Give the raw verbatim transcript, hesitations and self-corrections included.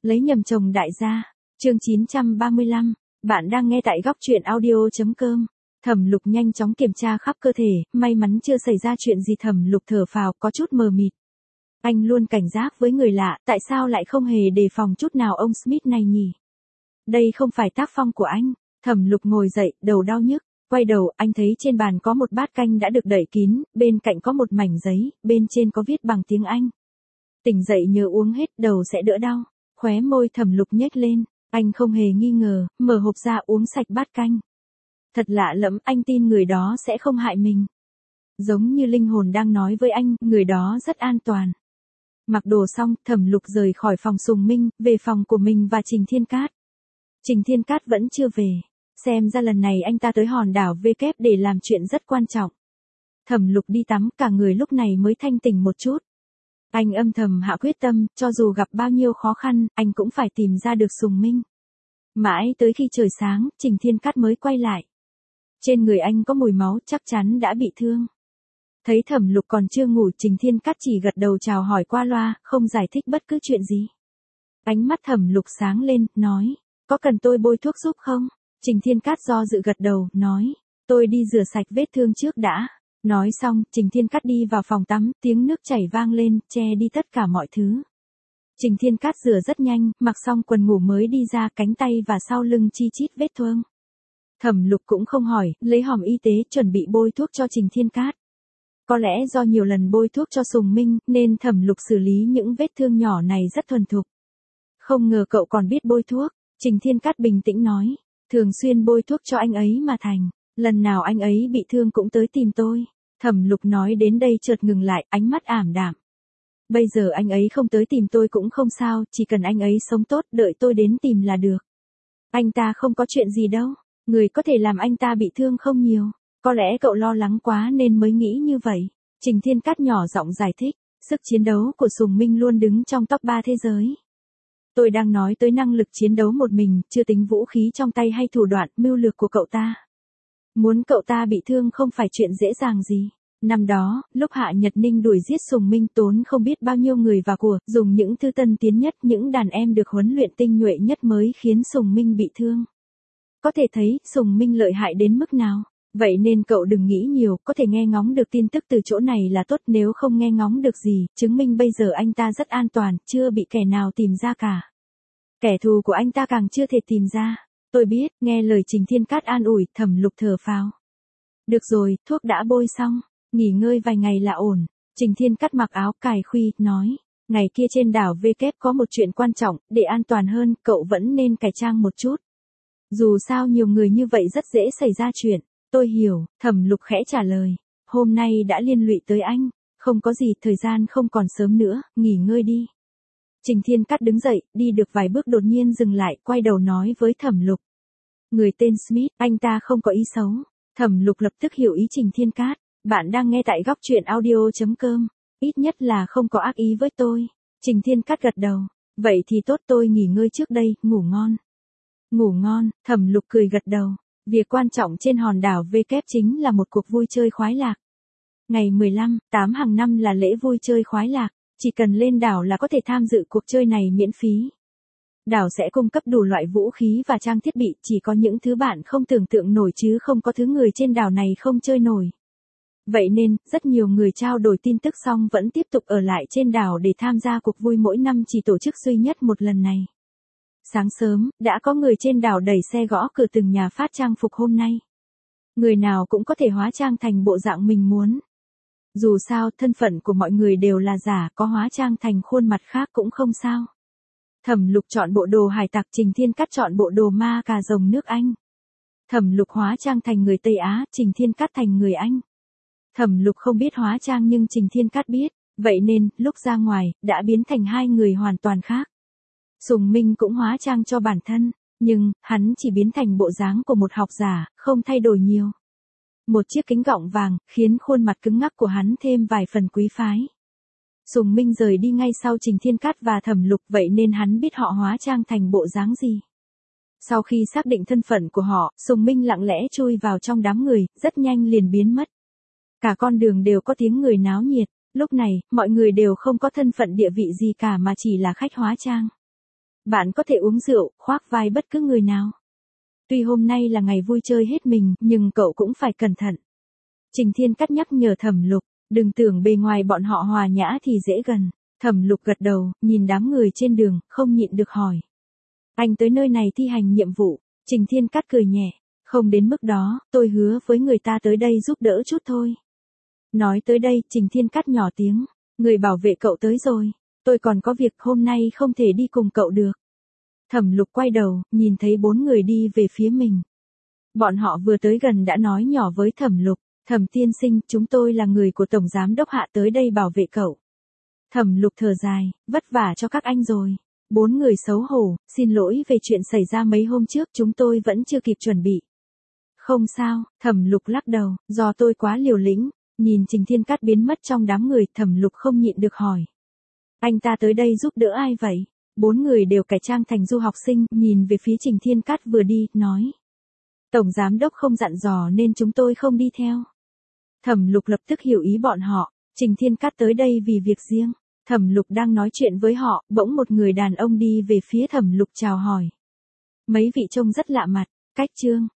Lấy nhầm chồng đại gia. Chương chín trăm ba mươi lăm. Bạn đang nghe tại góc truyện audio.com. Thẩm Lục nhanh chóng kiểm tra khắp cơ thể, may mắn chưa xảy ra chuyện gì. Thẩm Lục thở phào, có chút mờ mịt. Anh luôn cảnh giác với người lạ, tại sao lại không hề đề phòng chút nào ông Smith này nhỉ? Đây không phải tác phong của anh. Thẩm Lục ngồi dậy, đầu đau nhức. Quay đầu, anh thấy trên bàn có một bát canh đã được đậy kín, bên cạnh có một mảnh giấy, bên trên có viết bằng tiếng Anh. Tỉnh dậy nhớ uống hết, đầu sẽ đỡ đau. Khóe môi Thẩm Lục nhếch lên, anh không hề nghi ngờ, mở hộp ra uống sạch bát canh. Thật lạ lẫm, anh tin người đó sẽ không hại mình. Giống như linh hồn đang nói với anh, người đó rất an toàn. Mặc đồ xong, Thẩm Lục rời khỏi phòng Sùng Minh, về phòng của mình và Trình Thiên Cát. Trình Thiên Cát vẫn chưa về. Xem ra lần này anh ta tới hòn đảo V kép để làm chuyện rất quan trọng. Thẩm Lục đi tắm, cả người lúc này mới thanh tỉnh một chút. Anh âm thầm hạ quyết tâm, cho dù gặp bao nhiêu khó khăn, anh cũng phải tìm ra được Sùng Minh. Mãi tới khi trời sáng, Trình Thiên Cát mới quay lại. Trên người anh có mùi máu, chắc chắn đã bị thương. Thấy Thẩm Lục còn chưa ngủ, Trình Thiên Cát chỉ gật đầu chào hỏi qua loa, không giải thích bất cứ chuyện gì. Ánh mắt Thẩm Lục sáng lên, nói, có cần tôi bôi thuốc giúp không? Trình Thiên Cát do dự gật đầu, nói, tôi đi rửa sạch vết thương trước đã. Nói xong, Trình Thiên Cát đi vào phòng tắm, tiếng nước chảy vang lên, che đi tất cả mọi thứ. Trình Thiên Cát rửa rất nhanh, mặc xong quần ngủ mới đi ra, cánh tay và sau lưng chi chít vết thương. Thẩm Lục cũng không hỏi, lấy hòm y tế chuẩn bị bôi thuốc cho Trình Thiên Cát. Có lẽ do nhiều lần bôi thuốc cho Sùng Minh, nên Thẩm Lục xử lý những vết thương nhỏ này rất thuần thục. Không ngờ cậu còn biết bôi thuốc, Trình Thiên Cát bình tĩnh nói. Thường xuyên bôi thuốc cho anh ấy mà thành. Lần nào anh ấy bị thương cũng tới tìm tôi. Thẩm Lục nói đến đây chợt ngừng lại, ánh mắt ảm đạm. Bây giờ anh ấy không tới tìm tôi cũng không sao, chỉ cần anh ấy sống tốt, đợi tôi đến tìm là được. Anh ta không có chuyện gì đâu. Người có thể làm anh ta bị thương không nhiều. Có lẽ cậu lo lắng quá nên mới nghĩ như vậy. Trình Thiên Cát nhỏ giọng giải thích. Sức chiến đấu của Sùng Minh luôn đứng trong top ba thế giới. Tôi đang nói tới năng lực chiến đấu một mình, chưa tính vũ khí trong tay hay thủ đoạn, mưu lược của cậu ta. Muốn cậu ta bị thương không phải chuyện dễ dàng gì. Năm đó, lúc Hạ Nhật Ninh đuổi giết Sùng Minh tốn không biết bao nhiêu người và của, dùng những thứ tân tiến nhất, những đàn em được huấn luyện tinh nhuệ nhất mới khiến Sùng Minh bị thương. Có thể thấy, Sùng Minh lợi hại đến mức nào. Vậy nên cậu đừng nghĩ nhiều, có thể nghe ngóng được tin tức từ chỗ này là tốt, nếu không nghe ngóng được gì, chứng minh bây giờ anh ta rất an toàn, chưa bị kẻ nào tìm ra cả. Kẻ thù của anh ta càng chưa thể tìm ra. Tôi biết, nghe lời Trình Thiên Cát an ủi, Thẩm Lục thở phào. Được rồi, thuốc đã bôi xong, nghỉ ngơi vài ngày là ổn. Trình Thiên Cát mặc áo cài khuy, nói, ngày kia trên đảo V kép có một chuyện quan trọng, để an toàn hơn, cậu vẫn nên cải trang một chút. Dù sao nhiều người như vậy rất dễ xảy ra chuyện. Tôi hiểu, Thẩm Lục khẽ trả lời. Hôm nay đã liên lụy tới anh. Không có gì, thời gian không còn sớm nữa, nghỉ ngơi đi. Trình Thiên Cát đứng dậy, đi được vài bước đột nhiên dừng lại, quay đầu nói với Thẩm Lục. Người tên Smith, anh ta không có ý xấu. Thẩm Lục lập tức hiểu ý Trình Thiên Cát. Bạn đang nghe tại góc truyện audio.com. Ít nhất là không có ác ý với tôi. Trình Thiên Cát gật đầu. Vậy thì tốt, tôi nghỉ ngơi trước đây, ngủ ngon. Ngủ ngon, Thẩm Lục cười gật đầu. Việc quan trọng trên hòn đảo V kép chính là một cuộc vui chơi khoái lạc. Ngày mười lăm, tám hàng năm là lễ vui chơi khoái lạc, chỉ cần lên đảo là có thể tham dự cuộc chơi này miễn phí. Đảo sẽ cung cấp đủ loại vũ khí và trang thiết bị, chỉ có những thứ bạn không tưởng tượng nổi chứ không có thứ người trên đảo này không chơi nổi. Vậy nên, rất nhiều người trao đổi tin tức xong vẫn tiếp tục ở lại trên đảo để tham gia cuộc vui mỗi năm chỉ tổ chức duy nhất một lần này. Sáng sớm, đã có người trên đảo đẩy xe gõ cửa từng nhà phát trang phục hôm nay. Người nào cũng có thể hóa trang thành bộ dạng mình muốn. Dù sao, thân phận của mọi người đều là giả, có hóa trang thành khuôn mặt khác cũng không sao. Thẩm Lục chọn bộ đồ hải tặc, Trình Thiên Cát chọn bộ đồ ma cà rồng nước Anh. Thẩm Lục hóa trang thành người Tây Á, Trình Thiên Cát thành người Anh. Thẩm Lục không biết hóa trang nhưng Trình Thiên Cát biết, vậy nên, lúc ra ngoài, đã biến thành hai người hoàn toàn khác. Sùng Minh cũng hóa trang cho bản thân, nhưng, hắn chỉ biến thành bộ dáng của một học giả, không thay đổi nhiều. Một chiếc kính gọng vàng, khiến khuôn mặt cứng ngắc của hắn thêm vài phần quý phái. Sùng Minh rời đi ngay sau Trình Thiên Cát và Thẩm Lục, vậy nên hắn biết họ hóa trang thành bộ dáng gì. Sau khi xác định thân phận của họ, Sùng Minh lặng lẽ chui vào trong đám người, rất nhanh liền biến mất. Cả con đường đều có tiếng người náo nhiệt, lúc này, mọi người đều không có thân phận địa vị gì cả mà chỉ là khách hóa trang. Bạn có thể uống rượu, khoác vai bất cứ người nào. Tuy hôm nay là ngày vui chơi hết mình, nhưng cậu cũng phải cẩn thận. Trình Thiên Cát nhắc nhở Thẩm Lục, đừng tưởng bề ngoài bọn họ hòa nhã thì dễ gần. Thẩm Lục gật đầu, nhìn đám người trên đường, không nhịn được hỏi. Anh tới nơi này thi hành nhiệm vụ. Trình Thiên Cát cười nhẹ, không đến mức đó, tôi hứa với người ta tới đây giúp đỡ chút thôi. Nói tới đây, Trình Thiên Cát nhỏ tiếng, người bảo vệ cậu tới rồi, tôi còn có việc hôm nay không thể đi cùng cậu được. Thẩm Lục quay đầu, nhìn thấy bốn người đi về phía mình. Bọn họ vừa tới gần đã nói nhỏ với Thẩm Lục, Thẩm tiên sinh, chúng tôi là người của Tổng Giám Đốc Hạ tới đây bảo vệ cậu. Thẩm Lục thở dài, vất vả cho các anh rồi. Bốn người xấu hổ, xin lỗi về chuyện xảy ra mấy hôm trước, chúng tôi vẫn chưa kịp chuẩn bị. Không sao, Thẩm Lục lắc đầu, do tôi quá liều lĩnh. Nhìn Trình Thiên Cát biến mất trong đám người, Thẩm Lục không nhịn được hỏi. Anh ta tới đây giúp đỡ ai vậy? Bốn người đều cải trang thành du học sinh, nhìn về phía Trình Thiên Cát vừa đi, nói. Tổng Giám Đốc không dặn dò nên chúng tôi không đi theo. Thẩm Lục lập tức hiểu ý bọn họ, Trình Thiên Cát tới đây vì việc riêng. Thẩm Lục đang nói chuyện với họ, bỗng một người đàn ông đi về phía Thẩm Lục chào hỏi. Mấy vị trông rất lạ mặt, cách Trương.